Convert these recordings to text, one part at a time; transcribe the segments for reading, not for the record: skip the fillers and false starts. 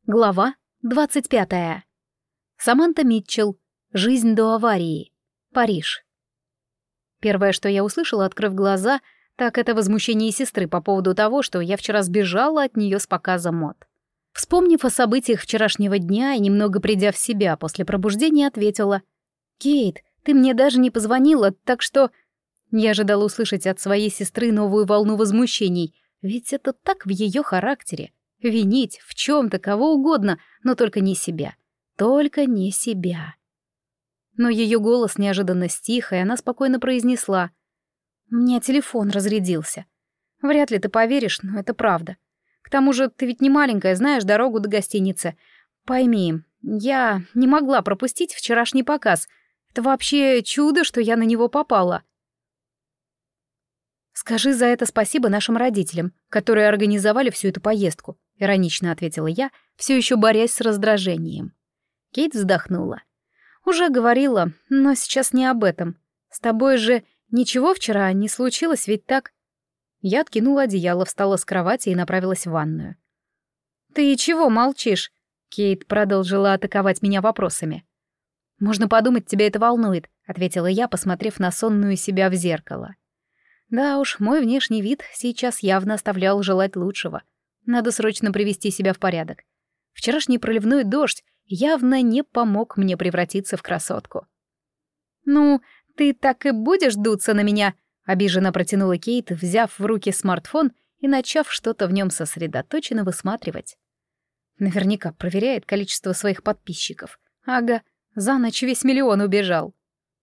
Глава 25. Саманта Митчелл. Жизнь до аварии. Париж. Первое, что я услышала, открыв глаза, так это возмущение сестры по поводу того, что я вчера сбежала от нее с показа мод. Вспомнив о событиях вчерашнего дня и немного придя в себя после пробуждения, ответила: «Кейт, ты мне даже не позвонила, так что...» Я ожидала услышать от своей сестры новую волну возмущений, ведь это так в ее характере. Винить в чем-то кого угодно, но только не себя. Только не себя. Но ее голос неожиданно стих, и она спокойно произнесла: «У меня телефон разрядился. Вряд ли ты поверишь, но это правда. К тому же ты ведь не маленькая, знаешь дорогу до гостиницы. Пойми, я не могла пропустить вчерашний показ. Это вообще чудо, что я на него попала». «Скажи за это спасибо нашим родителям, которые организовали всю эту поездку», — иронично ответила я, все еще борясь с раздражением. Кейт вздохнула. «Уже говорила, но сейчас не об этом. С тобой же ничего вчера не случилось, ведь так?» Я откинула одеяло, встала с кровати и направилась в ванную. «Ты чего молчишь?» Кейт продолжила атаковать меня вопросами. «Можно подумать, тебя это волнует», — ответила я, посмотрев на сонную себя в зеркало. Да уж, мой внешний вид сейчас явно оставлял желать лучшего. Надо срочно привести себя в порядок. Вчерашний проливной дождь явно не помог мне превратиться в красотку. «Ну, ты так и будешь дуться на меня?» — обиженно протянула Кейт, взяв в руки смартфон и начав что-то в нем сосредоточенно высматривать. Наверняка проверяет количество своих подписчиков. Ага, за ночь весь миллион убежал.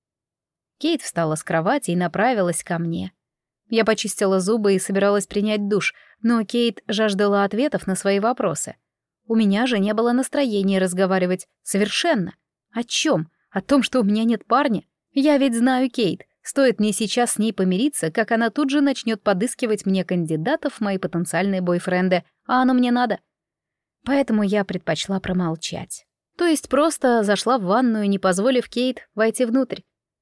Кейт встала с кровати и направилась ко мне. Я почистила зубы и собиралась принять душ, но Кейт жаждала ответов на свои вопросы. У меня же не было настроения разговаривать. Совершенно. О чем? О том, что у меня нет парня? Я ведь знаю Кейт. Стоит мне сейчас с ней помириться, как она тут же начнет подыскивать мне кандидатов в мои потенциальные бойфренды, а оно мне надо. Поэтому я предпочла промолчать. То есть просто зашла в ванную, не позволив Кейт войти внутрь.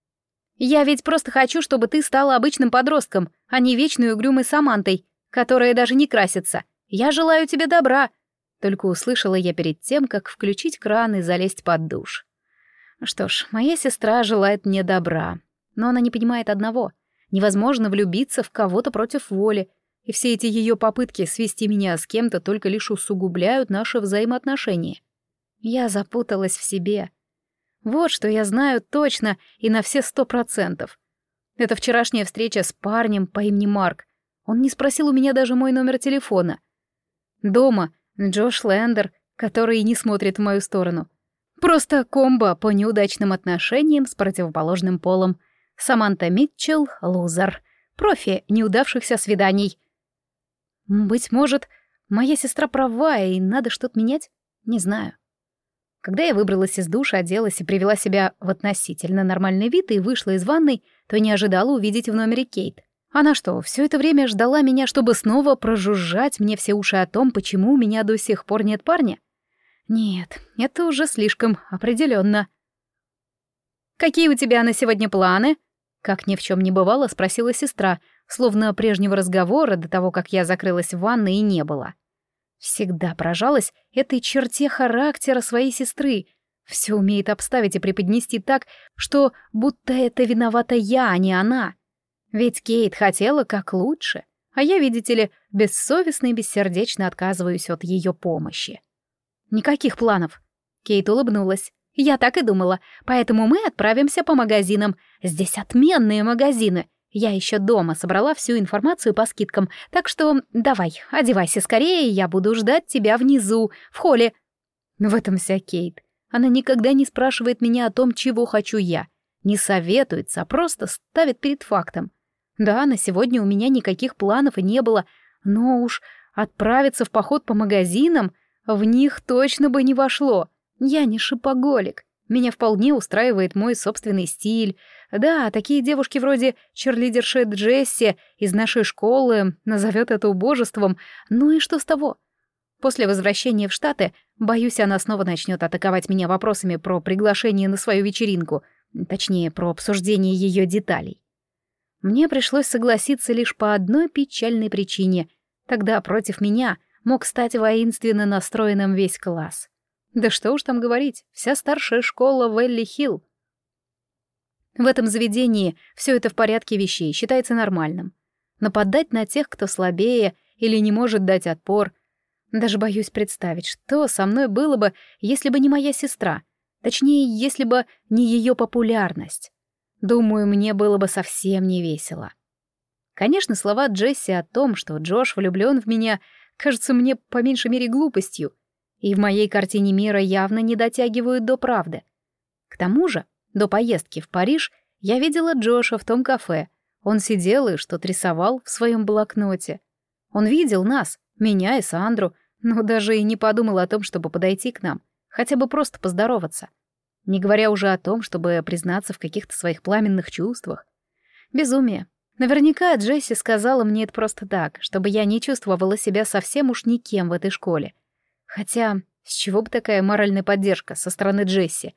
«Я ведь просто хочу, чтобы ты стала обычным подростком, а не вечной угрюмой Самантой, которая даже не красится. Я желаю тебе добра», — только услышала я перед тем, как включить кран и залезть под душ. Что ж, моя сестра желает мне добра, но она не понимает одного. Невозможно влюбиться в кого-то против воли, и все эти ее попытки свести меня с кем-то только лишь усугубляют наши взаимоотношения. Я запуталась в себе. Вот что я знаю точно и на все 100%. Это вчерашняя встреча с парнем по имени Марк. Он не спросил у меня даже мой номер телефона. Дома Джош Лендер, который не смотрит в мою сторону. Просто комбо по неудачным отношениям с противоположным полом. Саманта Митчелл — лузер. Профи неудавшихся свиданий. Быть может, моя сестра права, и надо что-то менять? Не знаю. Когда я выбралась из душа, оделась и привела себя в относительно нормальный вид и вышла из ванной, то не ожидала увидеть в номере Кейт. Она что, все это время ждала меня, чтобы снова прожужжать мне все уши о том, почему у меня до сих пор нет парня? Нет, это уже слишком определенно. «Какие у тебя на сегодня планы?» Как ни в чем не бывало, спросила сестра, словно прежнего разговора до того, как я закрылась в ванной, и не было. Всегда поражалась этой черте характера своей сестры. Все умеет обставить и преподнести так, что будто это виновата я, а не она. Ведь Кейт хотела как лучше, а я, видите ли, бессовестно и бессердечно отказываюсь от ее помощи. Никаких планов. Кейт улыбнулась. Я так и думала, поэтому мы отправимся по магазинам. Здесь отменные магазины. Я еще дома собрала всю информацию по скидкам, так что давай, одевайся скорее, я буду ждать тебя внизу, в холле. В этом вся Кейт. Она никогда не спрашивает меня о том, чего хочу я. Не советуется, а просто ставит перед фактом. Да, на сегодня у меня никаких планов и не было, но уж отправиться в поход по магазинам в них точно бы не вошло. Я не шопоголик. Меня вполне устраивает мой собственный стиль. Да, такие девушки вроде черлидерши Джесси из нашей школы назовет это убожеством. Ну и что с того? После возвращения в Штаты, боюсь, она снова начнет атаковать меня вопросами про приглашение на свою вечеринку, точнее, про обсуждение ее деталей. Мне пришлось согласиться лишь по одной печальной причине. Тогда против меня мог стать воинственно настроенным весь класс. Да что уж там говорить, вся старшая школа Вэлли-Хилл. В этом заведении все это в порядке вещей, считается нормальным. Нападать на тех, кто слабее или не может дать отпор. Даже боюсь представить, что со мной было бы, если бы не моя сестра. Точнее, если бы не ее популярность. Думаю, мне было бы совсем не весело. Конечно, слова Джесси о том, что Джош влюблен в меня, кажутся мне по меньшей мере глупостью, и в моей картине мира явно не дотягивают до правды. К тому же, до поездки в Париж я видела Джоша в том кафе. Он сидел и что-то рисовал в своем блокноте. Он видел нас, меня и Сандру, но даже и не подумал о том, чтобы подойти к нам, хотя бы просто поздороваться. Не говоря уже о том, чтобы признаться в каких-то своих пламенных чувствах. Безумие. Наверняка Джесси сказала мне это просто так, чтобы я не чувствовала себя совсем уж никем в этой школе. Хотя, с чего бы такая моральная поддержка со стороны Джесси?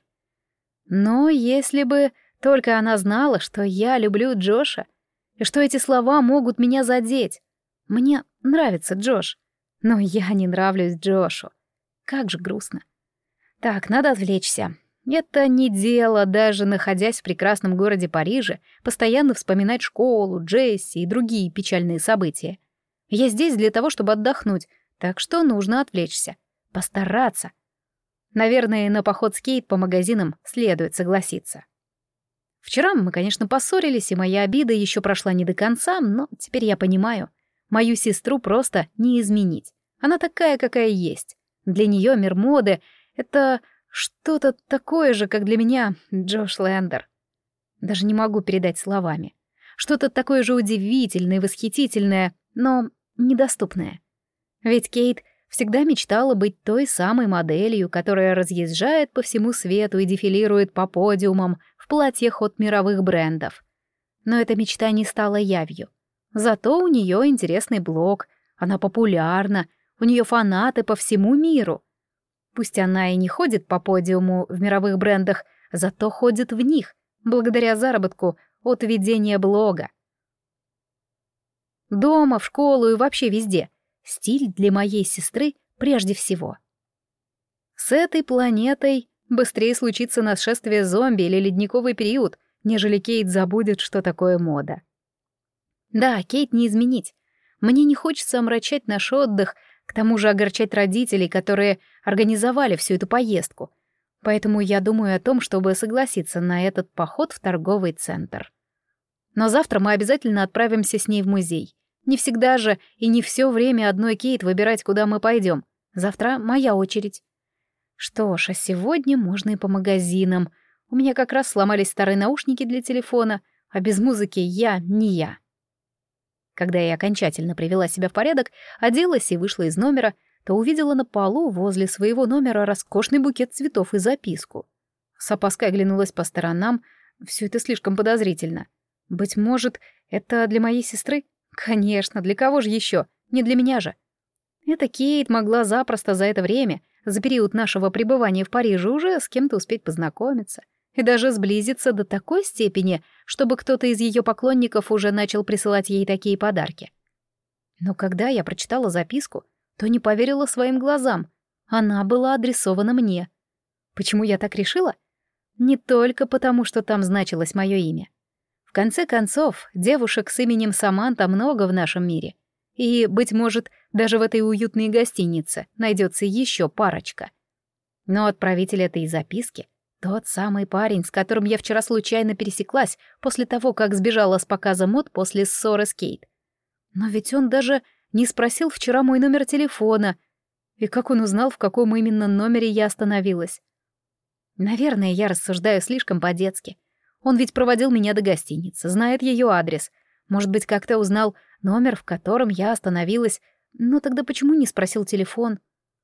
Но если бы только она знала, что я люблю Джоша, и что эти слова могут меня задеть. Мне нравится Джош, но я не нравлюсь Джошу. Как же грустно. Так, надо отвлечься. Это не дело, даже находясь в прекрасном городе Париже, постоянно вспоминать школу, Джесси и другие печальные события. Я здесь для того, чтобы отдохнуть, так что нужно отвлечься, постараться. Наверное, на поход с Кейт по магазинам следует согласиться. Вчера мы, конечно, поссорились, и моя обида еще прошла не до конца, но теперь я понимаю, мою сестру просто не изменить. Она такая, какая есть. Для нее мир моды — это что-то такое же, как для меня Джош Лэндер. Даже не могу передать словами. Что-то такое же удивительное и восхитительное, но недоступное. Ведь Кейт всегда мечтала быть той самой моделью, которая разъезжает по всему свету и дефилирует по подиумам в платьях от мировых брендов. Но эта мечта не стала явью. Зато у нее интересный блог, она популярна, у нее фанаты по всему миру. Пусть она и не ходит по подиуму в мировых брендах, зато ходит в них, благодаря заработку от ведения блога. Дома, в школу и вообще везде. Стиль для моей сестры прежде всего. С этой планетой быстрее случится нашествие зомби или ледниковый период, нежели Кейт забудет, что такое мода. Да, Кейт не изменить. Мне не хочется омрачать наш отдых, к тому же огорчать родителей, которые организовали всю эту поездку. Поэтому я думаю о том, чтобы согласиться на этот поход в торговый центр. Но завтра мы обязательно отправимся с ней в музей. Не всегда же и не все время одной Кейт выбирать, куда мы пойдем. Завтра моя очередь. Что ж, а сегодня можно и по магазинам. У меня как раз сломались старые наушники для телефона, а без музыки я не я. Когда я окончательно привела себя в порядок, оделась и вышла из номера, то увидела на полу возле своего номера роскошный букет цветов и записку. С опаской оглянулась по сторонам. Все это слишком подозрительно. Быть может, это для моей сестры? Конечно, для кого же еще? Не для меня же. Эта Кейт могла запросто за это время, за период нашего пребывания в Париже, уже с кем-то успеть познакомиться и даже сблизиться до такой степени, чтобы кто-то из ее поклонников уже начал присылать ей такие подарки. Но когда я прочитала записку, то не поверила своим глазам. Она была адресована мне. Почему я так решила? Не только потому, что там значилось мое имя. В конце концов, девушек с именем Саманта много в нашем мире. И, быть может, даже в этой уютной гостинице найдется еще парочка. Но отправитель этой записки — тот самый парень, с которым я вчера случайно пересеклась после того, как сбежала с показа мод после ссоры с Кейт. Но ведь он даже не спросил вчера мой номер телефона. И как он узнал, в каком именно номере я остановилась? Наверное, я рассуждаю слишком по-детски. Он ведь проводил меня до гостиницы, знает ее адрес. Может быть, как-то узнал номер, в котором я остановилась. Но тогда почему не спросил телефон?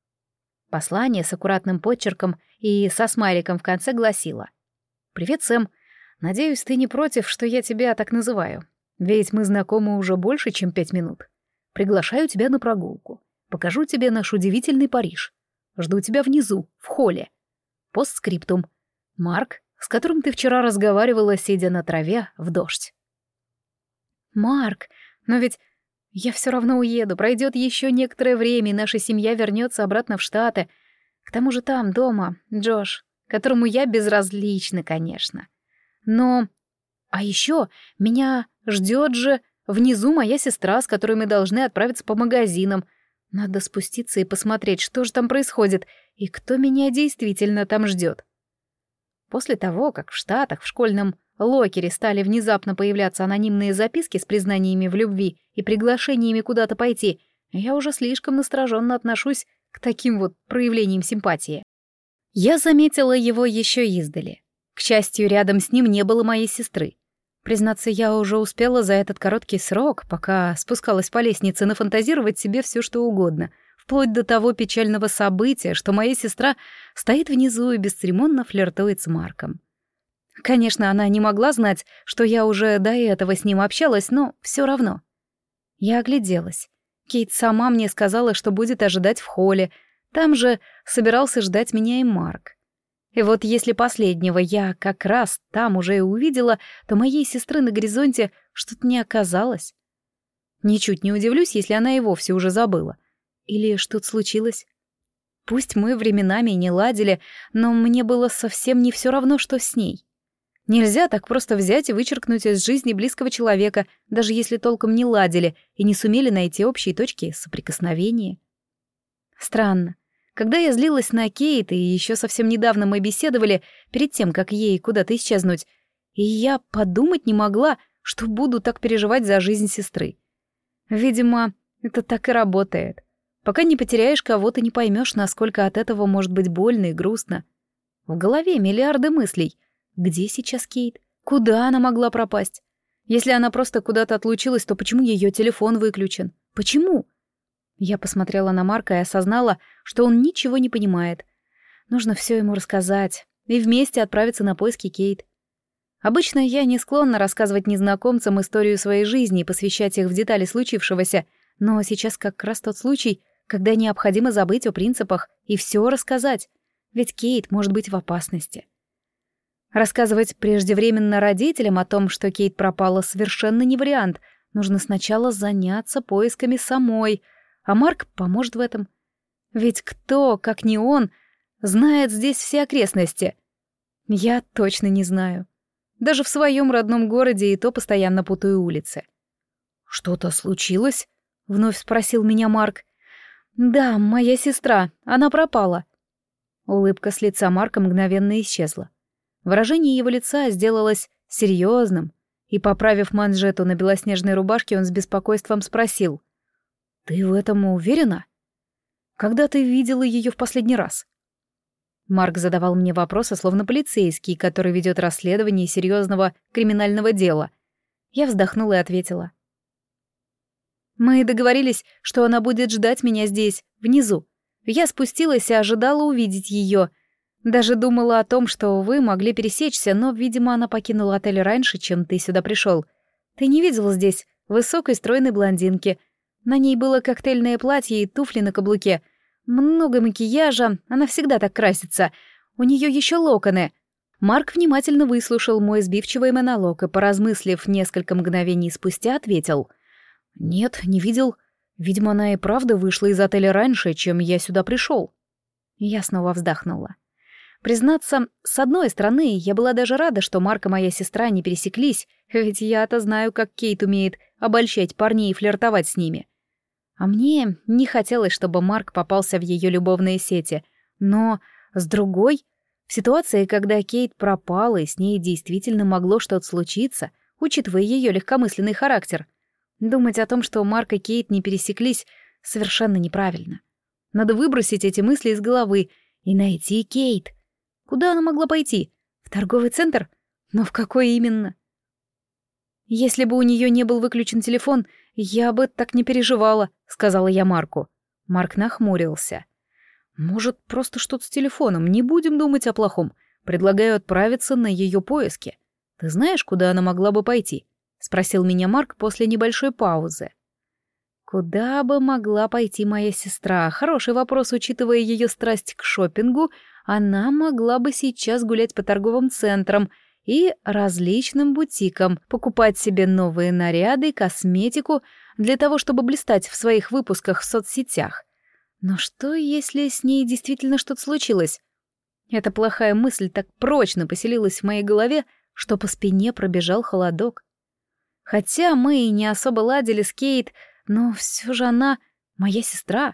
Послание с аккуратным подчерком и со смайликом в конце гласило: «Привет, Сэм. Надеюсь, ты не против, что я тебя так называю. Ведь мы знакомы уже больше, чем 5 минут. Приглашаю тебя на прогулку. Покажу тебе наш удивительный Париж. Жду тебя внизу, в холле. Постскриптум. Марк, с которым ты вчера разговаривала, сидя на траве в дождь». Марк, но ведь Я все равно уеду, пройдет еще некоторое время, и наша семья вернется обратно в Штаты. К тому же там, дома, Джош, которому я безразлична, конечно. Но... А еще меня ждет же внизу моя сестра, с которой мы должны отправиться по магазинам. Надо спуститься и посмотреть, что же там происходит, и кто меня действительно там ждет. После того, как в Штатах в школьном локере стали внезапно появляться анонимные записки с признаниями в любви и приглашениями куда-то пойти, я уже слишком настороженно отношусь к таким вот проявлениям симпатии. Я заметила его еще издали. К счастью, рядом с ним не было моей сестры. Признаться, я уже успела за этот короткий срок, пока спускалась по лестнице, нафантазировать себе все, что угодно, вплоть до того печального события, что моя сестра стоит внизу и бесцеремонно флиртует с Марком. Конечно, она не могла знать, что я уже до этого с ним общалась, но все равно. Я огляделась. Кейт сама мне сказала, что будет ожидать в холле. Там же собирался ждать меня и Марк. И вот если последнего я как раз там уже и увидела, то моей сестры на горизонте что-то не оказалось. Ничуть не удивлюсь, если она и вовсе уже забыла. Или что-то случилось. Пусть мы временами не ладили, но мне было совсем не все равно, что с ней. Нельзя так просто взять и вычеркнуть из жизни близкого человека, даже если толком не ладили и не сумели найти общие точки соприкосновения. Странно. Когда я злилась на Кейт, и еще совсем недавно мы беседовали, перед тем, как ей куда-то исчезнуть, и я подумать не могла, что буду так переживать за жизнь сестры. Видимо, это так и работает. Пока не потеряешь кого-то, не поймешь, насколько от этого может быть больно и грустно. В голове миллиарды мыслей. Где сейчас Кейт? Куда она могла пропасть? Если она просто куда-то отлучилась, то почему ее телефон выключен? Почему? Я посмотрела на Марка и осознала, что он ничего не понимает. Нужно все ему рассказать и вместе отправиться на поиски Кейт. Обычно я не склонна рассказывать незнакомцам историю своей жизни и посвящать их в детали случившегося, но сейчас как раз тот случай, когда необходимо забыть о принципах и все рассказать, ведь Кейт может быть в опасности. Рассказывать преждевременно родителям о том, что Кейт пропала, совершенно не вариант. Нужно сначала заняться поисками самой, а Марк поможет в этом. Ведь кто, как не он, знает здесь все окрестности? Я точно не знаю. Даже в своем родном городе и то постоянно путаю улицы. «Что-то случилось?» — вновь спросил меня Марк. «Да, моя сестра. Она пропала». Улыбка с лица Марка мгновенно исчезла. Выражение его лица сделалось серьезным, и, поправив манжету на белоснежной рубашке, он с беспокойством спросил: «Ты в этом уверена? Когда ты видела ее в последний раз?» Марк задавал мне вопросы, словно полицейский, который ведет расследование серьезного криминального дела. Я вздохнула и ответила: «Мы договорились, что она будет ждать меня здесь, внизу. Я спустилась и ожидала увидеть ее. Даже думала о том, что вы могли пересечься, но, видимо, она покинула отель раньше, чем ты сюда пришел. Ты не видел здесь высокой стройной блондинки. На ней было коктейльное платье и туфли на каблуке. Много макияжа, она всегда так красится. У нее еще локоны». Марк внимательно выслушал мой сбивчивый монолог и, поразмыслив несколько мгновений спустя, ответил: «Нет, не видел. Видимо, она и правда вышла из отеля раньше, чем я сюда пришел». Я снова вздохнула. Признаться, с одной стороны, я была даже рада, что Марк и моя сестра не пересеклись, ведь я-то знаю, как Кейт умеет обольщать парней и флиртовать с ними. А мне не хотелось, чтобы Марк попался в ее любовные сети. Но, с другой, в ситуации, когда Кейт пропала, и с ней действительно могло что-то случиться, учитывая ее легкомысленный характер, думать о том, что Марк и Кейт не пересеклись, совершенно неправильно. Надо выбросить эти мысли из головы и найти Кейт. Куда она могла пойти? В торговый центр? Но в какой именно? «Если бы у нее не был выключен телефон, я бы так не переживала», — сказала я Марку. Марк нахмурился. «Может, просто что-то с телефоном, не будем думать о плохом. Предлагаю отправиться на ее поиски. Ты знаешь, куда она могла бы пойти?» — спросил меня Марк после небольшой паузы. Куда бы могла пойти моя сестра? Хороший вопрос, учитывая ее страсть к шопингу. Она могла бы сейчас гулять по торговым центрам и различным бутикам покупать себе новые наряды, косметику для того, чтобы блистать в своих выпусках в соцсетях. Но что, если с ней действительно что-то случилось? Эта плохая мысль так прочно поселилась в моей голове, что по спине пробежал холодок. Хотя мы и не особо ладили с Кейт, но все же она моя сестра.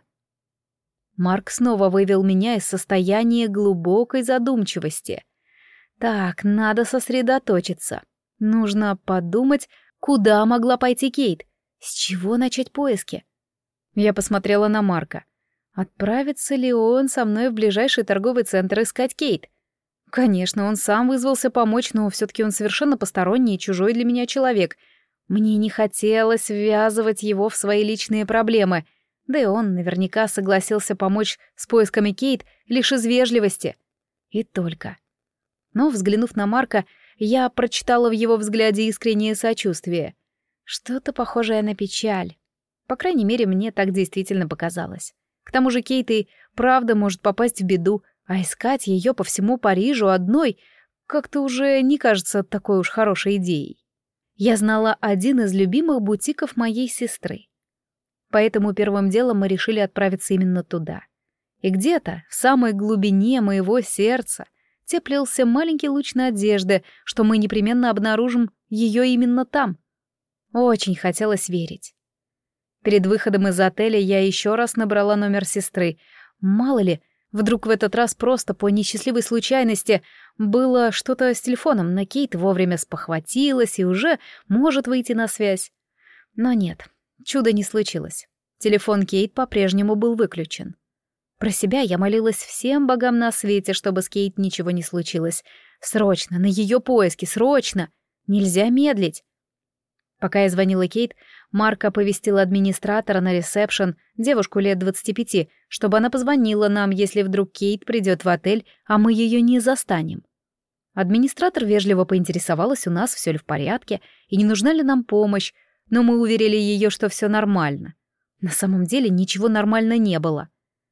Марк снова вывел меня из состояния глубокой задумчивости. Так, надо сосредоточиться. Нужно подумать, куда могла пойти Кейт, с чего начать поиски. Я посмотрела на Марка. Отправится ли он со мной в ближайший торговый центр искать Кейт? Конечно, он сам вызвался помочь, но все-таки он совершенно посторонний и чужой для меня человек. Мне не хотелось ввязывать его в свои личные проблемы, да и он наверняка согласился помочь с поисками Кейт лишь из вежливости. И только. Но, взглянув на Марка, я прочитала в его взгляде искреннее сочувствие. Что-то похожее на печаль. По крайней мере, мне так действительно показалось. К тому же Кейт и правда может попасть в беду, а искать ее по всему Парижу одной как-то уже не кажется такой уж хорошей идеей. Я знала один из любимых бутиков моей сестры. Поэтому первым делом мы решили отправиться именно туда. И где-то, в самой глубине моего сердца, теплился маленький луч надежды, что мы непременно обнаружим ее именно там. Очень хотелось верить. Перед выходом из отеля я еще раз набрала номер сестры. Мало ли, вдруг в этот раз просто по несчастливой случайности было что-то с телефоном, но Кейт вовремя спохватилась и уже может выйти на связь. Но нет, чуда не случилось. Телефон Кейт по-прежнему был выключен. Про себя я молилась всем богам на свете, чтобы с Кейт ничего не случилось. Срочно, на ее поиски, срочно! Нельзя медлить. Пока я звонила Кейт, Марк оповестил администратора на ресепшн, девушку лет 25, чтобы она позвонила нам, если вдруг Кейт придет в отель, а мы ее не застанем. Администратор вежливо поинтересовалась у нас, все ли в порядке и не нужна ли нам помощь, но мы уверили ее, что все нормально. На самом деле ничего нормально не было.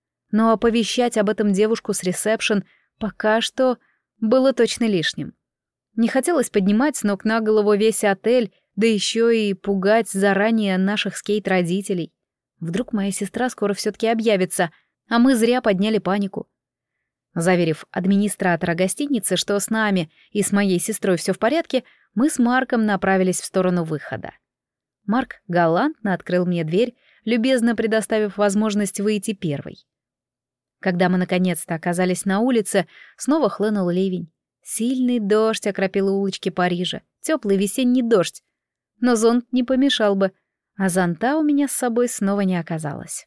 Но оповещать об этом девушку с ресепшн пока что было точно лишним. Не хотелось поднимать с ног на голову весь отель, да еще и пугать заранее наших с Кейт родителей. Вдруг моя сестра скоро все-таки объявится, а мы зря подняли панику. Заверив администратора гостиницы, что с нами и с моей сестрой все в порядке, мы с Марком направились в сторону выхода. Марк галантно открыл мне дверь, любезно предоставив возможность выйти первой. Когда мы наконец-то оказались на улице, снова хлынул ливень. Сильный дождь окропил улочки Парижа, теплый весенний дождь. Но зонт не помешал бы, а зонта у меня с собой снова не оказалось.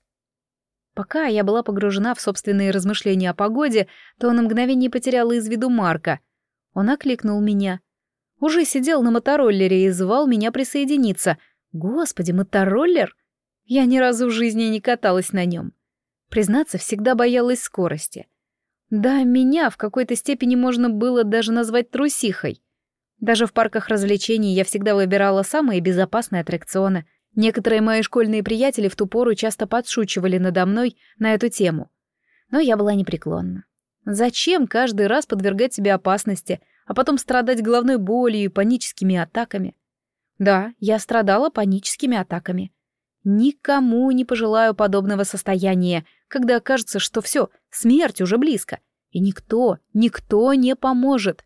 Пока я была погружена в собственные размышления о погоде, то на мгновение потеряла из виду Марка. Он окликнул меня. Уже сидел на мотороллере и звал меня присоединиться. Господи, мотороллер? Я ни разу в жизни не каталась на нем. Признаться, всегда боялась скорости. Да, меня в какой-то степени можно было даже назвать трусихой. Даже в парках развлечений я всегда выбирала самые безопасные аттракционы. Некоторые мои школьные приятели в ту пору часто подшучивали надо мной на эту тему. Но я была непреклонна. Зачем каждый раз подвергать себя опасности, а потом страдать головной болью и паническими атаками? Да, я страдала паническими атаками. Никому не пожелаю подобного состояния, когда кажется, что все, смерть уже близко, и никто не поможет.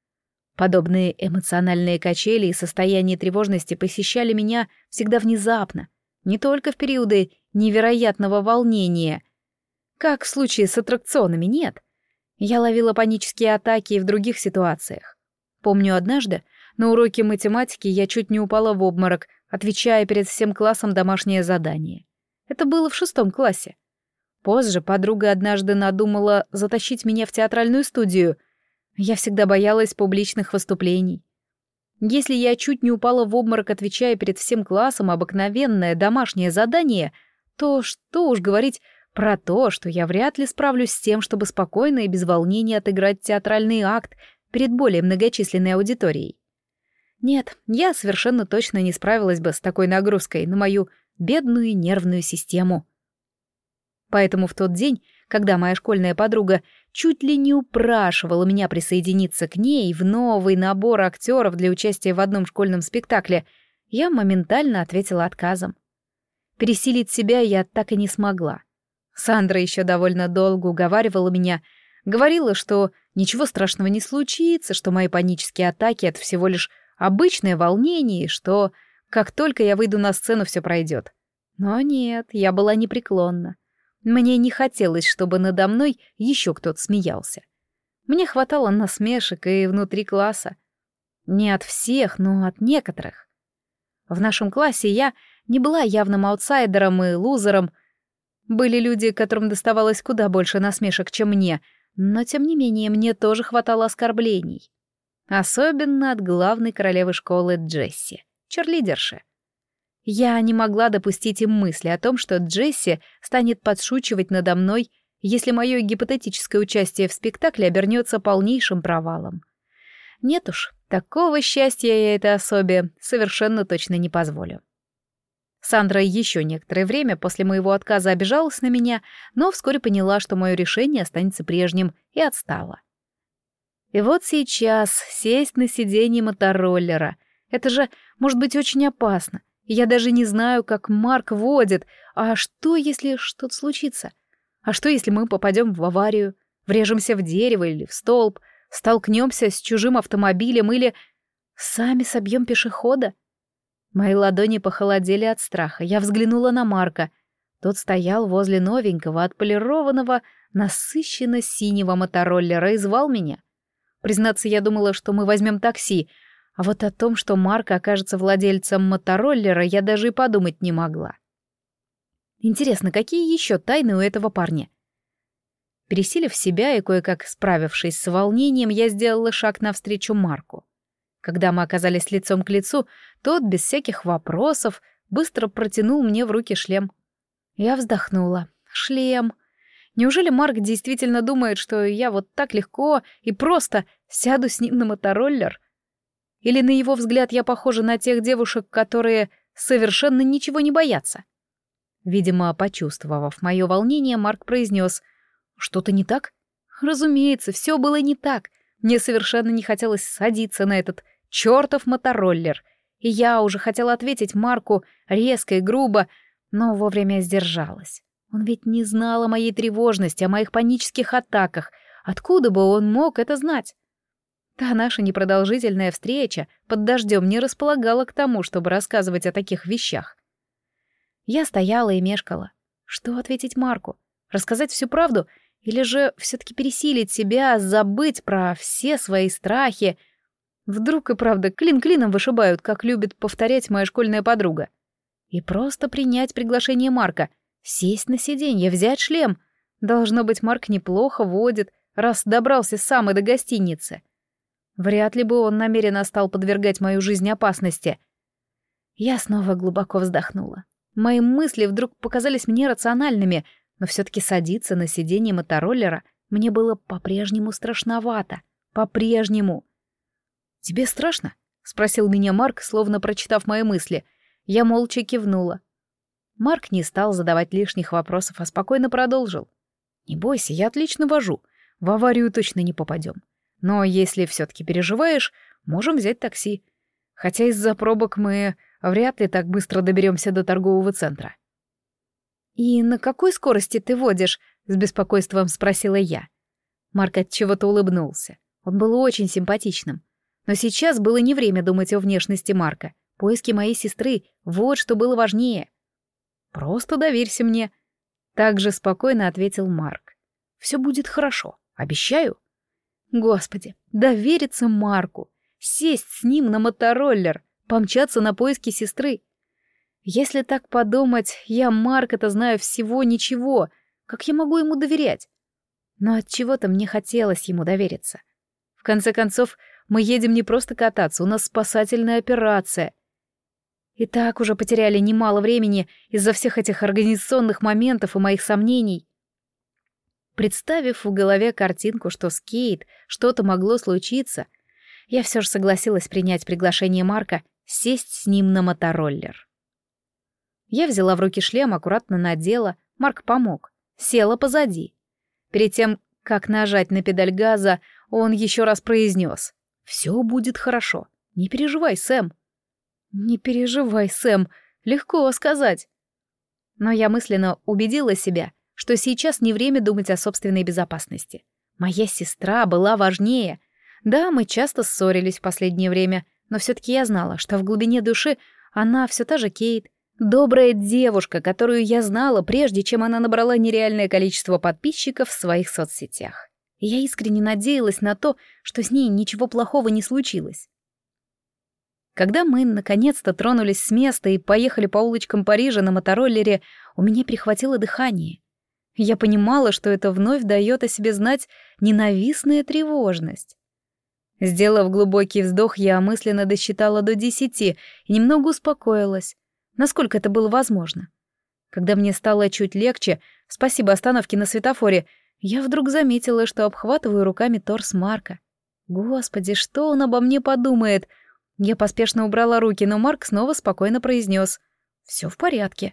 Подобные эмоциональные качели и состояние тревожности посещали меня всегда внезапно, не только в периоды невероятного волнения. Как в случае с аттракционами, нет. Я ловила панические атаки и в других ситуациях. Помню, однажды на уроке математики я чуть не упала в обморок, отвечая перед всем классом домашнее задание. Это было в 6 классе. Позже подруга однажды надумала затащить меня в театральную студию. Я всегда боялась публичных выступлений. Если я чуть не упала в обморок, отвечая перед всем классом обыкновенное домашнее задание, то что уж говорить про то, что я вряд ли справлюсь с тем, чтобы спокойно и без волнения отыграть театральный акт перед более многочисленной аудиторией. Нет, я совершенно точно не справилась бы с такой нагрузкой на мою бедную нервную систему. Поэтому в тот день, когда моя школьная подруга чуть ли не упрашивала меня присоединиться к ней в новый набор актеров для участия в одном школьном спектакле, я моментально ответила отказом. Пересилить себя я так и не смогла. Сандра еще довольно долго уговаривала меня, говорила, что ничего страшного не случится, что мои панические атаки — это всего лишь обычное волнение, и что как только я выйду на сцену, все пройдет. Но нет, я была непреклонна. Мне не хотелось, чтобы надо мной еще кто-то смеялся. Мне хватало насмешек и внутри класса. Не от всех, но от некоторых. В нашем классе я не была явным аутсайдером и лузером. Были люди, которым доставалось куда больше насмешек, чем мне, но тем не менее мне тоже хватало оскорблений. Особенно от главной королевы школы Джесси, черлидерши. Я не могла допустить им мысли о том, что Джесси станет подшучивать надо мной, если мое гипотетическое участие в спектакле обернется полнейшим провалом. Нет уж, такого счастья я этой особе совершенно точно не позволю. Сандра еще некоторое время после моего отказа обижалась на меня, но вскоре поняла, что мое решение останется прежним, и отстала. И вот сейчас сесть на сиденье мотороллера — это же может быть очень опасно. Я даже не знаю, как Марк водит. А что, если что-то случится? А что, если мы попадем в аварию, врежемся в дерево или в столб, столкнемся с чужим автомобилем или сами собьем пешехода? Мои ладони похолодели от страха. Я взглянула на Марка. Тот стоял возле новенького, отполированного, насыщенно синего мотороллера и звал меня. Признаться, я думала, что мы возьмем такси, а вот о том, что Марк окажется владельцем мотороллера, я даже и подумать не могла. Интересно, какие еще тайны у этого парня? Пересилив себя и кое-как справившись с волнением, я сделала шаг навстречу Марку. Когда мы оказались лицом к лицу, тот, без всяких вопросов, быстро протянул мне в руки шлем. Я вздохнула. Шлем. Неужели Марк действительно думает, что я вот так легко и просто сяду с ним на мотороллер? Или на его взгляд я похожа на тех девушек, которые совершенно ничего не боятся? Видимо, почувствовав мое волнение, Марк произнес: «Что-то не так?» Разумеется, все было не так. Мне совершенно не хотелось садиться на этот чертов мотороллер. И я уже хотела ответить Марку резко и грубо, но вовремя сдержалась. Он ведь не знал о моей тревожности, о моих панических атаках. Откуда бы он мог это знать? Та наша непродолжительная встреча под дождем не располагала к тому, чтобы рассказывать о таких вещах. Я стояла и мешкала. Что ответить Марку? Рассказать всю правду? Или же все-таки пересилить себя, забыть про все свои страхи? Вдруг и правда клин клином вышибают, как любит повторять моя школьная подруга. И просто принять приглашение Марка, сесть на сиденье, взять шлем. Должно быть, Марк неплохо водит, раз добрался сам и до гостиницы. Вряд ли бы он намеренно стал подвергать мою жизнь опасности. Я снова глубоко вздохнула. Мои мысли вдруг показались мне рациональными, но все-таки садиться на сиденье мотороллера мне было по-прежнему страшновато. По-прежнему. «Тебе страшно?» — спросил меня Марк, словно прочитав мои мысли. Я молча кивнула. Марк не стал задавать лишних вопросов, а спокойно продолжил. «Не бойся, я отлично вожу. В аварию точно не попадем. Но если все-таки переживаешь, можем взять такси. Хотя из-за пробок мы вряд ли так быстро доберемся до торгового центра». «И на какой скорости ты водишь?» — с беспокойством спросила я. Марк от чего-то улыбнулся. Он был очень симпатичным. Но сейчас было не время думать о внешности Марка. Поиски моей сестры — вот что было важнее. «Просто доверься мне», — так же спокойно ответил Марк. «Все будет хорошо, обещаю». Господи, довериться Марку, сесть с ним на мотороллер, помчаться на поиски сестры. Если так подумать, я Марка-то знаю всего ничего. Как я могу ему доверять? Но от чего-то мне хотелось ему довериться. В конце концов, мы едем не просто кататься, у нас спасательная операция. И так уже потеряли немало времени из-за всех этих организационных моментов и моих сомнений. Представив в голове картинку, что с Кейт что-то могло случиться, я все же согласилась принять приглашение Марка сесть с ним на мотороллер. Я взяла в руки шлем, аккуратно надела, Марк помог. села позади. Перед тем, как нажать на педаль газа, он еще раз произнес: «Все будет хорошо. Не переживай, Сэм». «Не переживай, Сэм», легко сказать. Но я мысленно убедила себя, что сейчас не время думать о собственной безопасности. Моя сестра была важнее. Да, мы часто ссорились в последнее время, но все-таки я знала, что в глубине души она все та же Кейт, добрая девушка, которую я знала, прежде чем она набрала нереальное количество подписчиков в своих соцсетях. И я искренне надеялась на то, что с ней ничего плохого не случилось. Когда мы наконец-то тронулись с места и поехали по улочкам Парижа на мотороллере, у меня перехватило дыхание. Я понимала, что это вновь дает о себе знать ненавистная тревожность. Сделав глубокий вздох, я мысленно досчитала до 10 и немного успокоилась, насколько это было возможно. Когда мне стало чуть легче, спасибо остановке на светофоре, я вдруг заметила, что обхватываю руками торс Марка. Господи, что он обо мне подумает? Я поспешно убрала руки, но Марк снова спокойно произнес: «Все в порядке».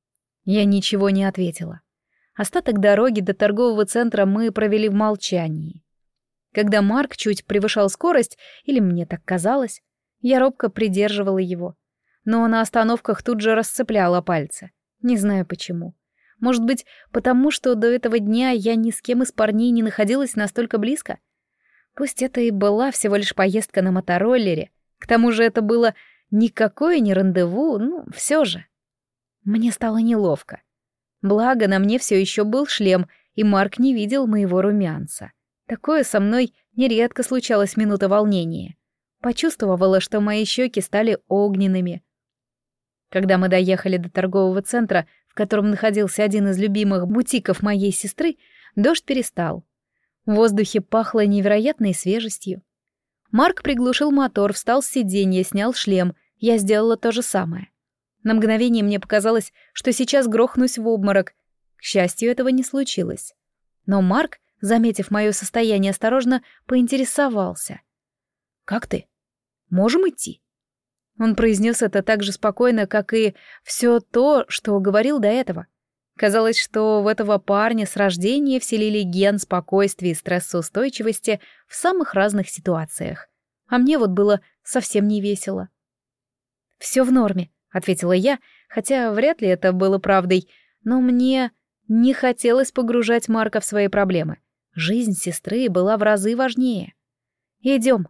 Я ничего не ответила. Остаток дороги до торгового центра мы провели в молчании. Когда Марк чуть превышал скорость, или мне так казалось, я робко придерживала его. Но на остановках тут же расцепляла пальцы. Не знаю почему. Может быть, потому что до этого дня я ни с кем из парней не находилась настолько близко? Пусть это и была всего лишь поездка на мотороллере, к тому же это было никакое не рандеву, ну, все же. Мне стало неловко. Благо, на мне все еще был шлем, и Марк не видел моего румянца. Такое со мной нередко случалось в минуты волнения. Почувствовала, что мои щеки стали огненными. Когда мы доехали до торгового центра, в котором находился один из любимых бутиков моей сестры, дождь перестал. В воздухе пахло невероятной свежестью. Марк приглушил мотор, встал с сиденья, снял шлем. Я сделала то же самое. На мгновение мне показалось, что сейчас грохнусь в обморок. К счастью, этого не случилось. Но Марк, заметив мое состояние, осторожно поинтересовался: «Как ты? Можем идти?» Он произнес это так же спокойно, как и все то, что говорил до этого. Казалось, что в этого парня с рождения вселили ген спокойствия и стрессоустойчивости в самых разных ситуациях. А мне вот было совсем не весело. «Все в норме», — ответила я, хотя вряд ли это было правдой, но мне не хотелось погружать Марка в свои проблемы. Жизнь сестры была в разы важнее. «Идем».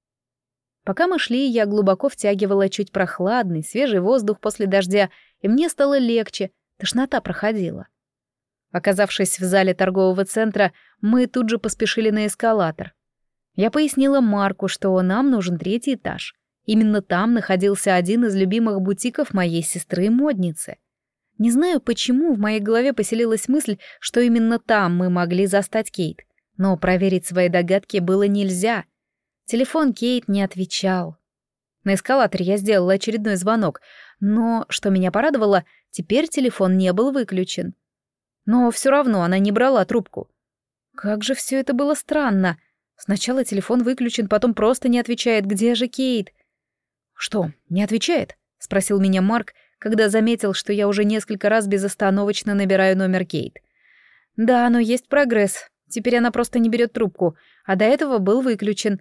Пока мы шли, я глубоко втягивала чуть прохладный, свежий воздух после дождя, и мне стало легче, тошнота проходила. Оказавшись в зале торгового центра, мы тут же поспешили на эскалатор. Я пояснила Марку, что нам нужен 3-й этаж. Именно там находился один из любимых бутиков моей сестры-модницы. Не знаю, почему в моей голове поселилась мысль, что именно там мы могли застать Кейт, но проверить свои догадки было нельзя. Телефон Кейт не отвечал. На эскалаторе я сделала очередной звонок, но, что меня порадовало, теперь телефон не был выключен. Но все равно она не брала трубку. Как же все это было странно. Сначала телефон выключен, потом просто не отвечает. Где же Кейт? «Что, не отвечает?» — спросил меня Марк, когда заметил, что я уже несколько раз безостановочно набираю номер Кейт. «Да, но есть прогресс. Теперь она просто не берет трубку, а до этого был выключен.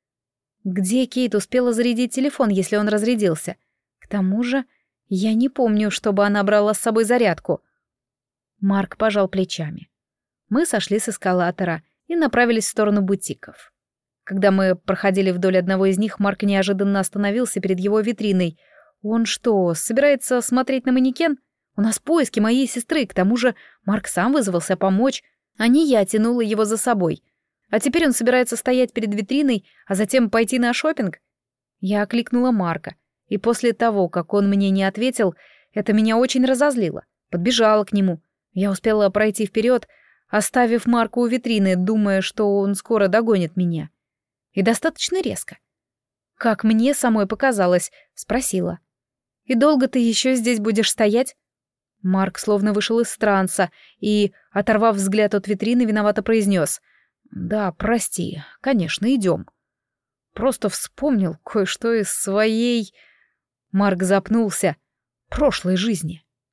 Где Кейт успела зарядить телефон, если он разрядился? К тому же я не помню, чтобы она брала с собой зарядку». Марк пожал плечами. Мы сошли с эскалатора и направились в сторону бутиков. Когда мы проходили вдоль одного из них, Марк неожиданно остановился перед его витриной. Он что, собирается смотреть на манекен? У нас поиски моей сестры, к тому же Марк сам вызвался помочь, а не я тянула его за собой. А теперь он собирается стоять перед витриной, а затем пойти на шопинг? Я окликнула Марка, и после того, как он мне не ответил, это меня очень разозлило. Подбежала к нему. Я успела пройти вперед, оставив Марка у витрины, думая, что он скоро догонит меня. И достаточно резко. «Как мне самой показалось», — спросила. «И долго ты еще здесь будешь стоять?» Марк словно вышел из транса и, оторвав взгляд от витрины, виновато произнес: «Да, прости, конечно, идем. Просто вспомнил кое-что из своей...» Марк запнулся. «Прошлой жизни».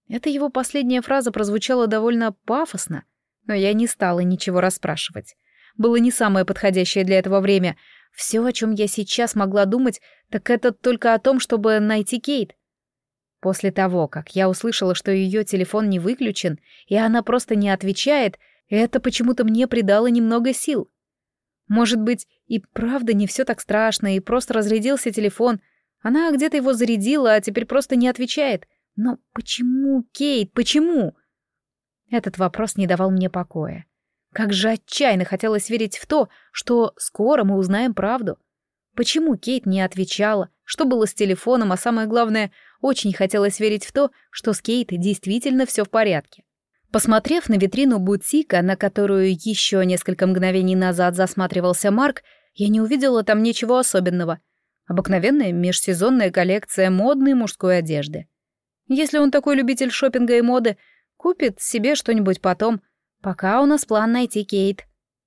Эта его последняя фраза прозвучала довольно пафосно, но я не стала ничего расспрашивать. Было не самое подходящее для этого время. Все, о чем я сейчас могла думать, так это только о том, чтобы найти Кейт. После того, как я услышала, что ее телефон не выключен, и она просто не отвечает, это почему-то мне придало немного сил. Может быть, и правда не все так страшно, и просто разрядился телефон. Она где-то его зарядила, а теперь просто не отвечает. Но почему, Кейт, почему? Этот вопрос не давал мне покоя. Как же отчаянно хотелось верить в то, что скоро мы узнаем правду. Почему Кейт не отвечала, что было с телефоном, а самое главное, очень хотелось верить в то, что с Кейт действительно все в порядке. Посмотрев на витрину бутика, на которую еще несколько мгновений назад засматривался Марк, я не увидела там ничего особенного. Обыкновенная межсезонная коллекция модной мужской одежды. Если он такой любитель шопинга и моды, купит себе что-нибудь потом, пока у нас план найти Кейт.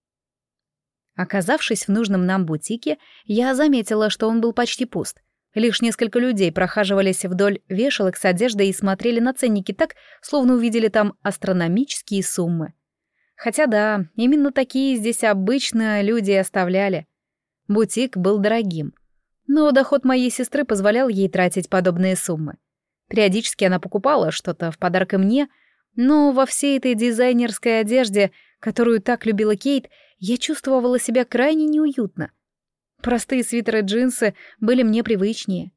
Оказавшись в нужном нам бутике, я заметила, что он был почти пуст. Лишь несколько людей прохаживались вдоль вешалок с одеждой и смотрели на ценники так, словно увидели там астрономические суммы. Хотя да, именно такие здесь обычно люди оставляли. Бутик был дорогим. Но доход моей сестры позволял ей тратить подобные суммы. Периодически она покупала что-то в подарок и мне, но во всей этой дизайнерской одежде, которую так любила Кейт, я чувствовала себя крайне неуютно. Простые свитеры и джинсы были мне привычнее.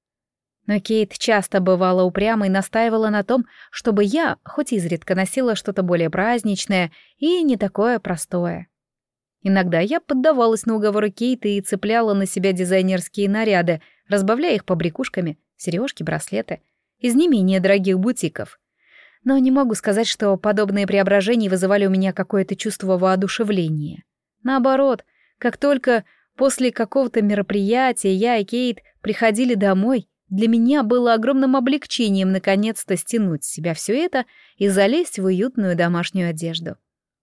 Но Кейт часто бывала упряма и настаивала на том, чтобы я, хоть изредка, носила что-то более праздничное и не такое простое. Иногда я поддавалась на уговоры Кейт и цепляла на себя дизайнерские наряды, разбавляя их побрякушками, сережки, браслеты из не менее дорогих бутиков. Но не могу сказать, что подобные преображения вызывали у меня какое-то чувство воодушевления. Наоборот, как только после какого-то мероприятия я и Кейт приходили домой, для меня было огромным облегчением наконец-то стянуть с себя все это и залезть в уютную домашнюю одежду.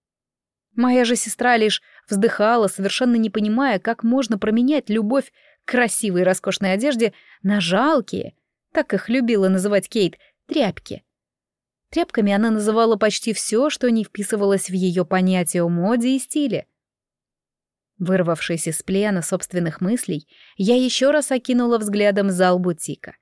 Моя же сестра лишь вздыхала, совершенно не понимая, как можно променять любовь к красивой и роскошной одежде на жалкие, так их любила называть Кейт, тряпки. Тряпками она называла почти все, что не вписывалось в ее понятие о моде и стиле. Вырвавшись из плена собственных мыслей, я еще раз окинула взглядом зал бутика.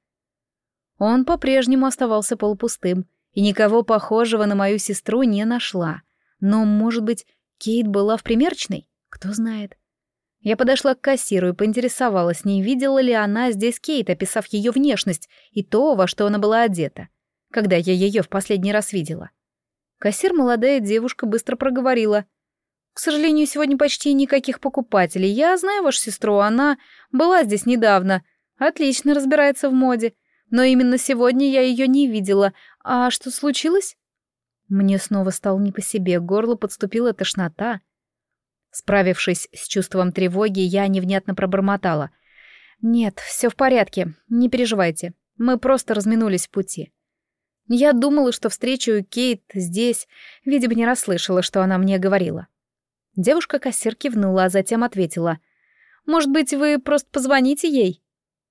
Он по-прежнему оставался полупустым, и никого похожего на мою сестру не нашла. Но, может быть, Кейт была в примерочной? Кто знает. Я подошла к кассиру и поинтересовалась, не видела ли она здесь Кейт, описав ее внешность и то, во что она была одета, когда я ее в последний раз видела. Кассир, молодая девушка, быстро проговорила: «К сожалению, сегодня почти никаких покупателей. Я знаю вашу сестру, она была здесь недавно, отлично разбирается в моде. Но именно сегодня я ее не видела. А что случилось?» Мне снова стало не по себе, к горлу подступила тошнота. Справившись с чувством тревоги, я невнятно пробормотала: «Нет, все в порядке, не переживайте. Мы просто разминулись в пути». Я думала, что встречу Кейт здесь, видимо, не расслышала, что она мне говорила. Девушка-кассир кивнула, а затем ответила: «Может быть, вы просто позвоните ей?»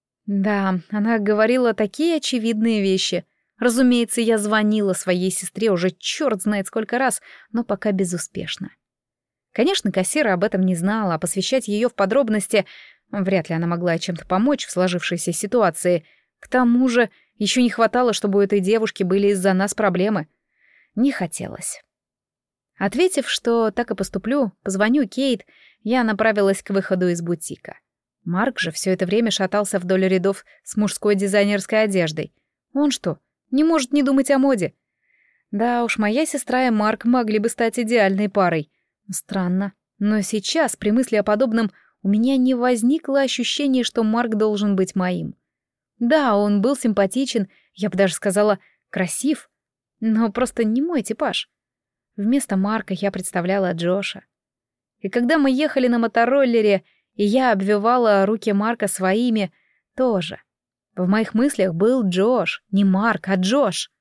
Да, она говорила такие очевидные вещи. Разумеется, я звонила своей сестре уже черт знает сколько раз, но пока безуспешно. Конечно, кассира об этом не знала, а посвящать ее в подробности вряд ли она могла чем-то помочь в сложившейся ситуации. К тому же еще не хватало, чтобы у этой девушки были из-за нас проблемы. Не хотелось. Ответив, что так и поступлю, позвоню Кейт, я направилась к выходу из бутика. Марк же все это время шатался вдоль рядов с мужской дизайнерской одеждой. Он что, не может не думать о моде? Да уж, моя сестра и Марк могли бы стать идеальной парой. Странно, но сейчас, при мысли о подобном, у меня не возникло ощущения, что Марк должен быть моим. Да, он был симпатичен, я бы даже сказала, красив, но просто не мой типаж. Вместо Марка я представляла Джоша. И когда мы ехали на мотороллере, и я обвивала руки Марка своими, тоже. В моих мыслях был Джош, не Марк, а Джош.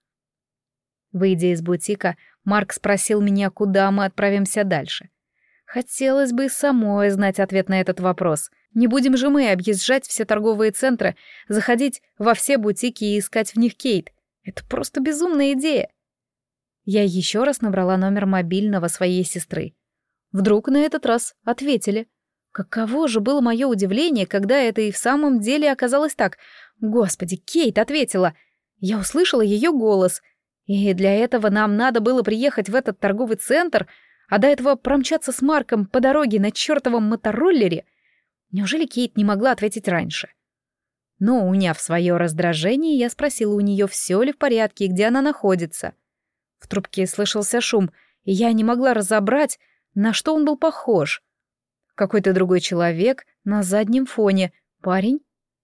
Выйдя из бутика, Марк спросил меня, куда мы отправимся дальше. Хотелось бы самой знать ответ на этот вопрос. Не будем же мы объезжать все торговые центры, заходить во все бутики и искать в них Кейт. Это просто безумная идея. Я еще раз набрала номер мобильного своей сестры. Вдруг на этот раз ответили. Каково же было мое удивление, когда это и в самом деле оказалось так. Господи, Кейт ответила. Я услышала ее голос. И для этого нам надо было приехать в этот торговый центр, а до этого промчаться с Марком по дороге на чертовом мотороллере. Неужели Кейт не могла ответить раньше? Но, уняв свое раздражение, я спросила у нее, все ли в порядке и где она находится. В трубке слышался шум, и я не могла разобрать, на что он был похож. Какой-то другой человек на заднем фоне. Парень?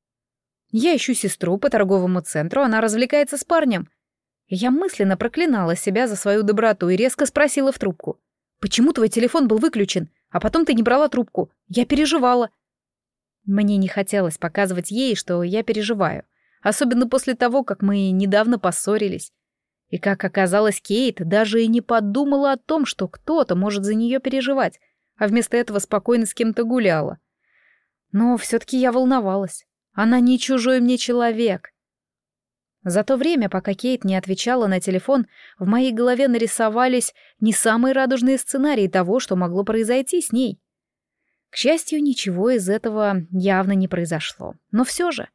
Я ищу сестру по торговому центру, она развлекается с парнем. Я мысленно проклинала себя за свою доброту и резко спросила в трубку. «Почему твой телефон был выключен, а потом ты не брала трубку? Я переживала». Мне не хотелось показывать ей, что я переживаю, особенно после того, как мы недавно поссорились. И, как оказалось, Кейт даже и не подумала о том, что кто-то может за нее переживать, а вместо этого спокойно с кем-то гуляла. Но все-таки я волновалась. Она не чужой мне человек. За то время, пока Кейт не отвечала на телефон, в моей голове нарисовались не самые радужные сценарии того, что могло произойти с ней. К счастью, ничего из этого явно не произошло. Но все же.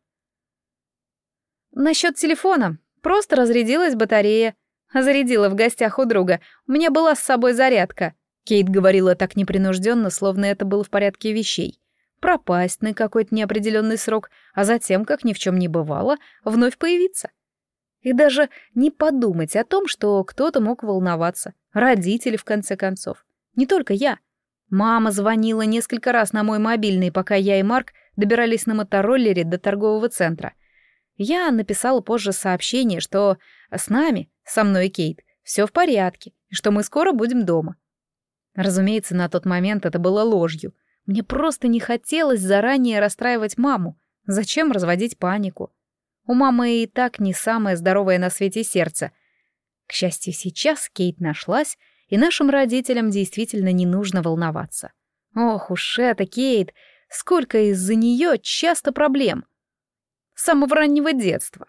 Насчет телефона. Просто разрядилась батарея. Зарядила в гостях у друга. У меня была с собой зарядка. Кейт говорила так непринужденно, словно это было в порядке вещей. Пропасть на какой-то неопределенный срок, а затем, как ни в чем не бывало, вновь появиться. И даже не подумать о том, что кто-то мог волноваться. Родители, в конце концов. Не только я. Мама звонила несколько раз на мой мобильный, пока я и Марк добирались на мотороллере до торгового центра. Я написала позже сообщение, что с нами, со мной и Кейт, все в порядке, и что мы скоро будем дома. Разумеется, на тот момент это было ложью. Мне просто не хотелось заранее расстраивать маму. Зачем разводить панику? У мамы и так не самое здоровое на свете сердце. К счастью, сейчас Кейт нашлась, и нашим родителям действительно не нужно волноваться. Ох уж это, Кейт, сколько из-за нее часто проблем. С самого раннего детства.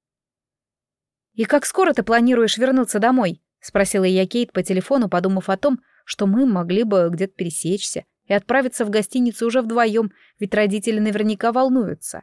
«И как скоро ты планируешь вернуться домой?» — спросила я Кейт по телефону, подумав о том, что мы могли бы где-то пересечься и отправиться в гостиницу уже вдвоем, ведь родители наверняка волнуются.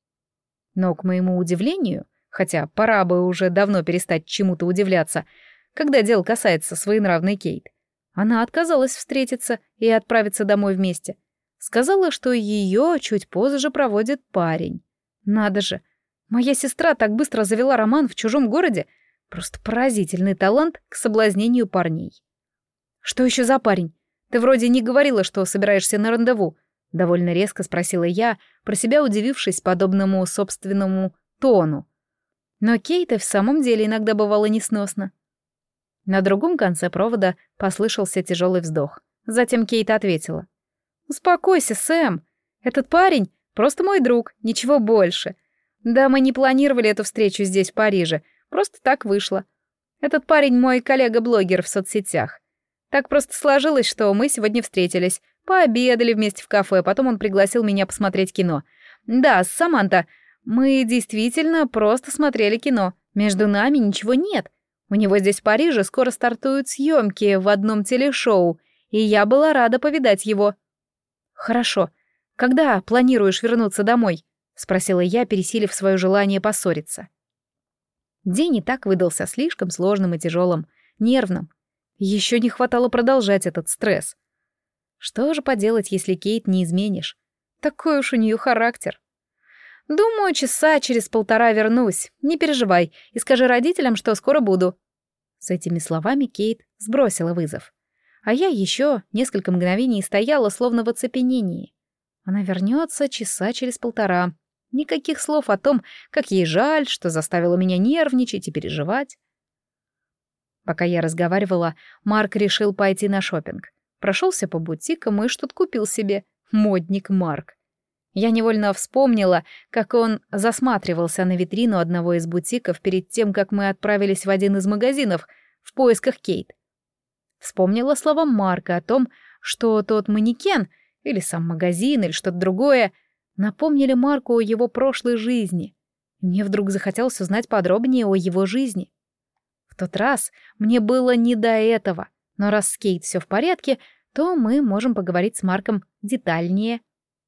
Но, к моему удивлению, хотя пора бы уже давно перестать чему-то удивляться, когда дело касается своенравной Кейт, она отказалась встретиться и отправиться домой вместе. Сказала, что ее чуть позже проводит парень. Надо же, моя сестра так быстро завела роман в чужом городе. Просто поразительный талант к соблазнению парней. «Что еще за парень? Ты вроде не говорила, что собираешься на рандеву», — довольно резко спросила я, про себя удивившись подобному собственному тону. Но Кейт и в самом деле иногда бывало несносно. На другом конце провода послышался тяжелый вздох. Затем Кейт ответила. «Успокойся, Сэм. Этот парень просто мой друг, ничего больше. Да, мы не планировали эту встречу здесь, в Париже. Просто так вышло. Этот парень мой коллега-блогер в соцсетях. Так просто сложилось, что мы сегодня встретились, пообедали вместе в кафе, потом он пригласил меня посмотреть кино. Да, Саманта, мы действительно просто смотрели кино. Между нами ничего нет. У него здесь в Париже скоро стартуют съемки в одном телешоу, и я была рада повидать его». «Хорошо. Когда планируешь вернуться домой?» — спросила я, пересилив свое желание поссориться. День и так выдался слишком сложным и тяжелым, нервным. Еще не хватало продолжать этот стресс. Что же поделать, если Кейт не изменишь? Такой уж у нее характер. «Думаю, часа через 1,5 вернусь. Не переживай и скажи родителям, что скоро буду». С этими словами Кейт сбросила вызов. А я еще несколько мгновений стояла, словно в оцепенении. Она вернется часа через 1,5. Никаких слов о том, как ей жаль, что заставило меня нервничать и переживать. Пока я разговаривала, Марк решил пойти на шопинг. Прошелся по бутикам и что-то купил себе. Модник Марк. Я невольно вспомнила, как он засматривался на витрину одного из бутиков перед тем, как мы отправились в один из магазинов в поисках Кейт. Вспомнила слова Марка о том, что тот манекен, или сам магазин, или что-то другое, напомнили Марку о его прошлой жизни. И Мне вдруг захотелось узнать подробнее о его жизни. В тот раз мне было не до этого, но раз с Кейт все в порядке, то мы можем поговорить с Марком детальнее.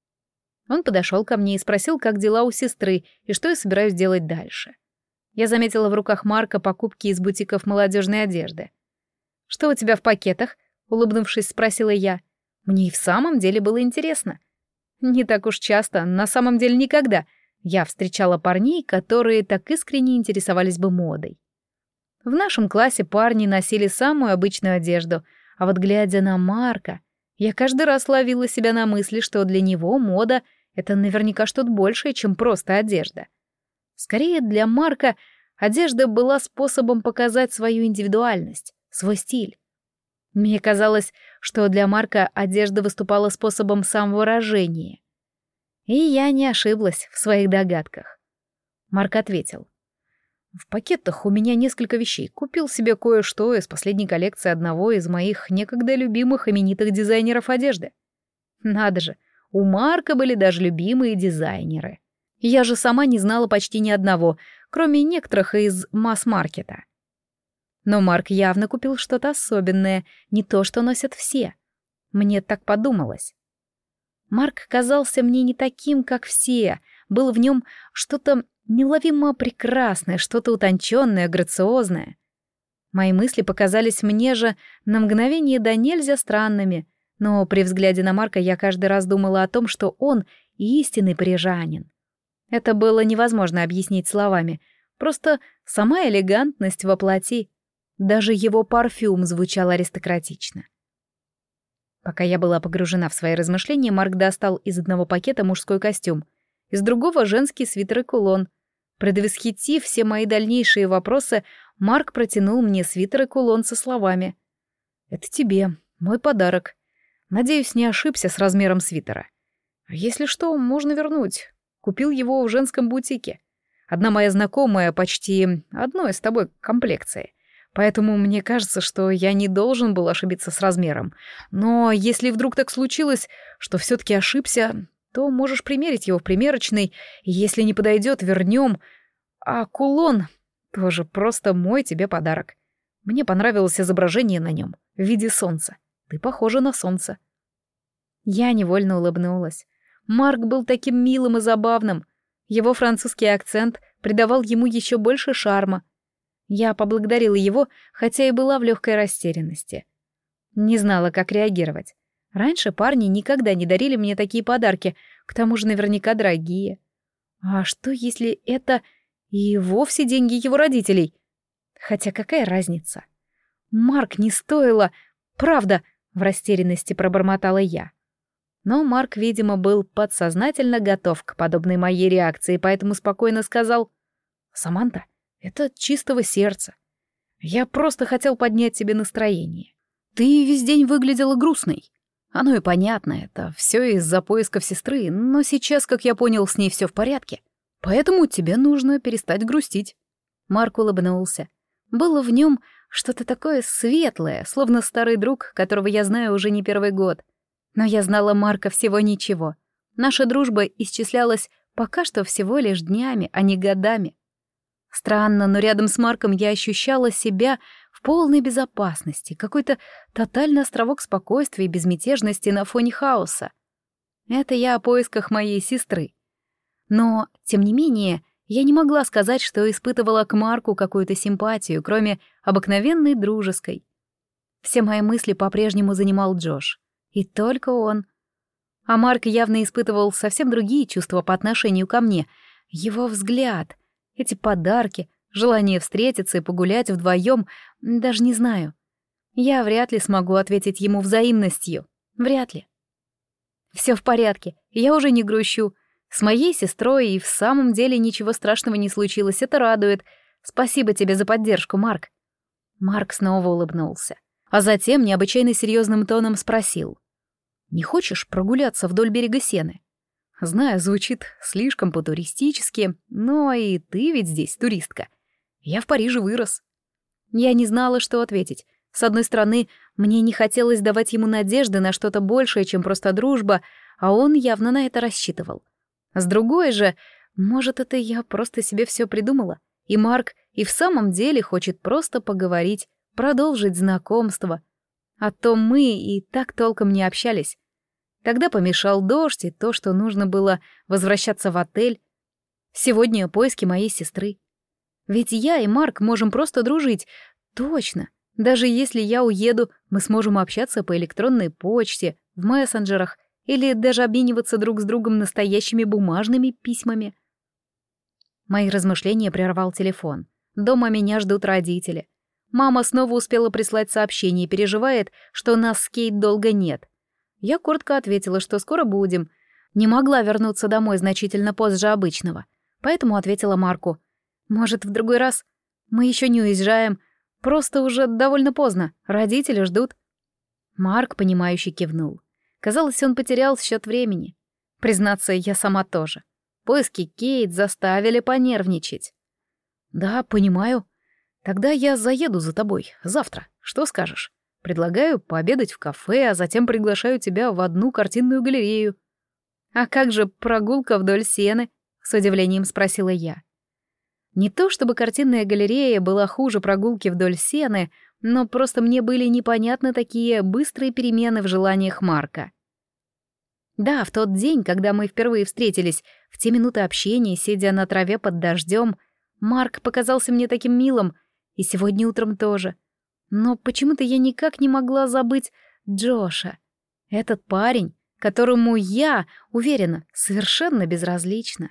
Он подошел ко мне и спросил, как дела у сестры и что я собираюсь делать дальше. Я заметила в руках Марка покупки из бутиков молодежной одежды. «Что у тебя в пакетах?» — улыбнувшись, спросила я. Мне и в самом деле было интересно. Не так уж часто, на самом деле никогда, я встречала парней, которые так искренне интересовались бы модой. В нашем классе парни носили самую обычную одежду, а вот глядя на Марка, я каждый раз ловила себя на мысли, что для него мода — это наверняка что-то большее, чем просто одежда. Скорее, для Марка одежда была способом показать свою индивидуальность, свой стиль. Мне казалось, что для Марка одежда выступала способом самовыражения. И я не ошиблась в своих догадках. Марк ответил. «В пакетах у меня несколько вещей. Купил себе кое-что из последней коллекции одного из моих некогда любимых именитых дизайнеров одежды». Надо же, у Марка были даже любимые дизайнеры. Я же сама не знала почти ни одного, кроме некоторых из масс-маркета. Но Марк явно купил что-то особенное, не то, что носят все. Мне так подумалось. Марк казался мне не таким, как все. Было в нем что-то неловимо прекрасное, что-то утонченное, грациозное. Мои мысли показались мне же на мгновение до нельзя странными, но при взгляде на Марка я каждый раз думала о том, что он истинный парижанин. Это было невозможно объяснить словами, просто сама элегантность во плоти. Даже его парфюм звучал аристократично. Пока я была погружена в свои размышления, Марк достал из одного пакета мужской костюм, из другого — женский свитер и кулон. Предвосхитив все мои дальнейшие вопросы, Марк протянул мне свитер и кулон со словами: «Это тебе, мой подарок. Надеюсь, не ошибся с размером свитера. А если что, можно вернуть. Купил его в женском бутике. Одна моя знакомая почти одной с тобой комплекции. Поэтому мне кажется, что я не должен был ошибиться с размером. Но если вдруг так случилось, что все-таки ошибся, то можешь примерить его в примерочной, и если не подойдет, вернем. А кулон тоже просто мой тебе подарок. Мне понравилось изображение на нем в виде солнца. Ты похожа на солнце». Я невольно улыбнулась. Марк был таким милым и забавным. Его французский акцент придавал ему еще больше шарма. Я поблагодарила его, хотя и была в легкой растерянности. Не знала, как реагировать. Раньше парни никогда не дарили мне такие подарки, к тому же наверняка дорогие. А что, если это и вовсе деньги его родителей? Хотя какая разница? Марк не стоило... Правда, в растерянности пробормотала я. Но Марк, видимо, был подсознательно готов к подобной моей реакции, поэтому спокойно сказал: «Саманта, это от чистого сердца. Я просто хотел поднять тебе настроение. Ты весь день выглядела грустной. Оно и понятно, это все из-за поисков сестры, но сейчас, как я понял, с ней все в порядке. Поэтому тебе нужно перестать грустить». Марк улыбнулся. Было в нем что-то такое светлое, словно старый друг, которого я знаю уже не первый год. Но я знала Марка всего ничего. Наша дружба исчислялась пока что всего лишь днями, а не годами. Странно, но рядом с Марком я ощущала себя в полной безопасности, какой-то тотальный островок спокойствия и безмятежности на фоне хаоса. Это я о поисках моей сестры. Но, тем не менее, я не могла сказать, что испытывала к Марку какую-то симпатию, кроме обыкновенной дружеской. Все мои мысли по-прежнему занимал Джош. И только он. А Марк явно испытывал совсем другие чувства по отношению ко мне. Его взгляд, эти подарки, желание встретиться и погулять вдвоем, даже не знаю. Я вряд ли смогу ответить ему взаимностью. Вряд ли. Все в порядке, я уже не грущу. С моей сестрой и в самом деле ничего страшного не случилось, это радует. Спасибо тебе за поддержку, Марк. Марк снова улыбнулся, а затем необычайно серьезным тоном спросил: «Не хочешь прогуляться вдоль берега Сены? Знаю, звучит слишком по-туристически, но и ты ведь здесь туристка. Я в Париже вырос». Я не знала, что ответить. С одной стороны, мне не хотелось давать ему надежды на что-то большее, чем просто дружба, а он явно на это рассчитывал. С другой же, Может, это я просто себе все придумала, и Марк и в самом деле хочет просто поговорить, продолжить знакомство. А то мы и так толком не общались. Тогда помешал дождь и то, что нужно было возвращаться в отель. Сегодня поиски моей сестры. Ведь я и Марк можем просто дружить. Точно. Даже если я уеду, мы сможем общаться по электронной почте, в мессенджерах или даже обмениваться друг с другом настоящими бумажными письмами. Мои размышления прервал телефон. Дома меня ждут родители. Мама снова успела прислать сообщение и переживает, что нас с Кейт долго нет. Я коротко ответила, что скоро будем. Не могла вернуться домой значительно позже обычного. Поэтому ответила Марку. «Может, в другой раз? Мы еще не уезжаем. Просто уже довольно поздно. Родители ждут». Марк, понимающе кивнул. Казалось, он потерял счет времени. Признаться, я сама тоже. Поиски Кейт заставили понервничать. «Да, понимаю. Тогда я заеду за тобой. Завтра. Что скажешь? Предлагаю пообедать в кафе, а затем приглашаю тебя в одну картинную галерею». «А как же прогулка вдоль Сены?» — с удивлением спросила я. Не то чтобы картинная галерея была хуже прогулки вдоль Сены, но просто мне были непонятны такие быстрые перемены в желаниях Марка. Да, в тот день, когда мы впервые встретились, в те минуты общения, сидя на траве под дождем, Марк показался мне таким милым, и сегодня утром тоже. Но почему-то я никак не могла забыть Джоша. Этот парень, которому я, уверена, совершенно безразлична.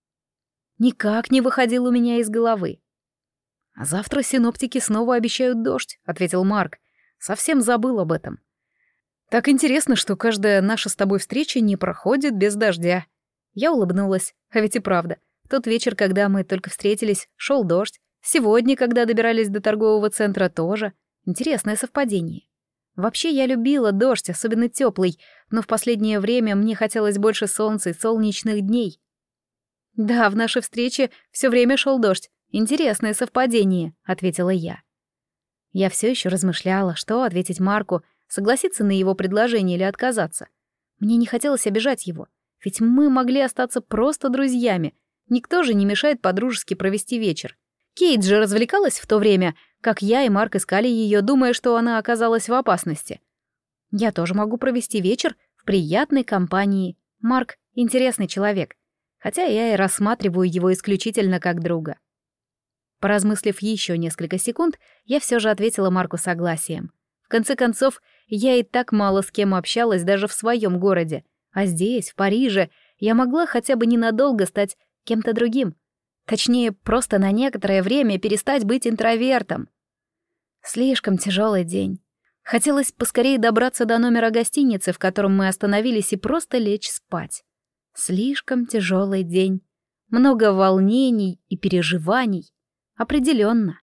Никак не выходил у меня из головы. «А завтра синоптики снова обещают дождь», — ответил Марк. «Совсем забыл об этом. Так интересно, что каждая наша с тобой встреча не проходит без дождя». Я улыбнулась, а ведь и правда. В тот вечер, когда мы только встретились, шел дождь. Сегодня, когда добирались до торгового центра, тоже. Интересное совпадение. Вообще, я любила дождь, особенно теплый, но в последнее время мне хотелось больше солнца и солнечных дней. «Да, в нашей встрече все время шел дождь. Интересное совпадение», — ответила я. Я все еще размышляла, что ответить Марку, согласиться на его предложение или отказаться. Мне не хотелось обижать его, ведь мы могли остаться просто друзьями. Никто же не мешает по-дружески провести вечер. Кейт же развлекалась в то время, как я и Марк искали ее, думая, что она оказалась в опасности. Я тоже могу провести вечер в приятной компании. Марк — интересный человек, хотя я и рассматриваю его исключительно как друга. Поразмыслив еще несколько секунд, я все же ответила Марку согласием. В конце концов, я и так мало с кем общалась даже в своем городе, а здесь, в Париже, я могла хотя бы ненадолго стать кем-то другим. Точнее, просто на некоторое время перестать быть интровертом. Слишком тяжелый день. Хотелось поскорее добраться до номера гостиницы, в котором мы остановились, и просто лечь спать. Слишком тяжелый день. Много волнений и переживаний. Определенно.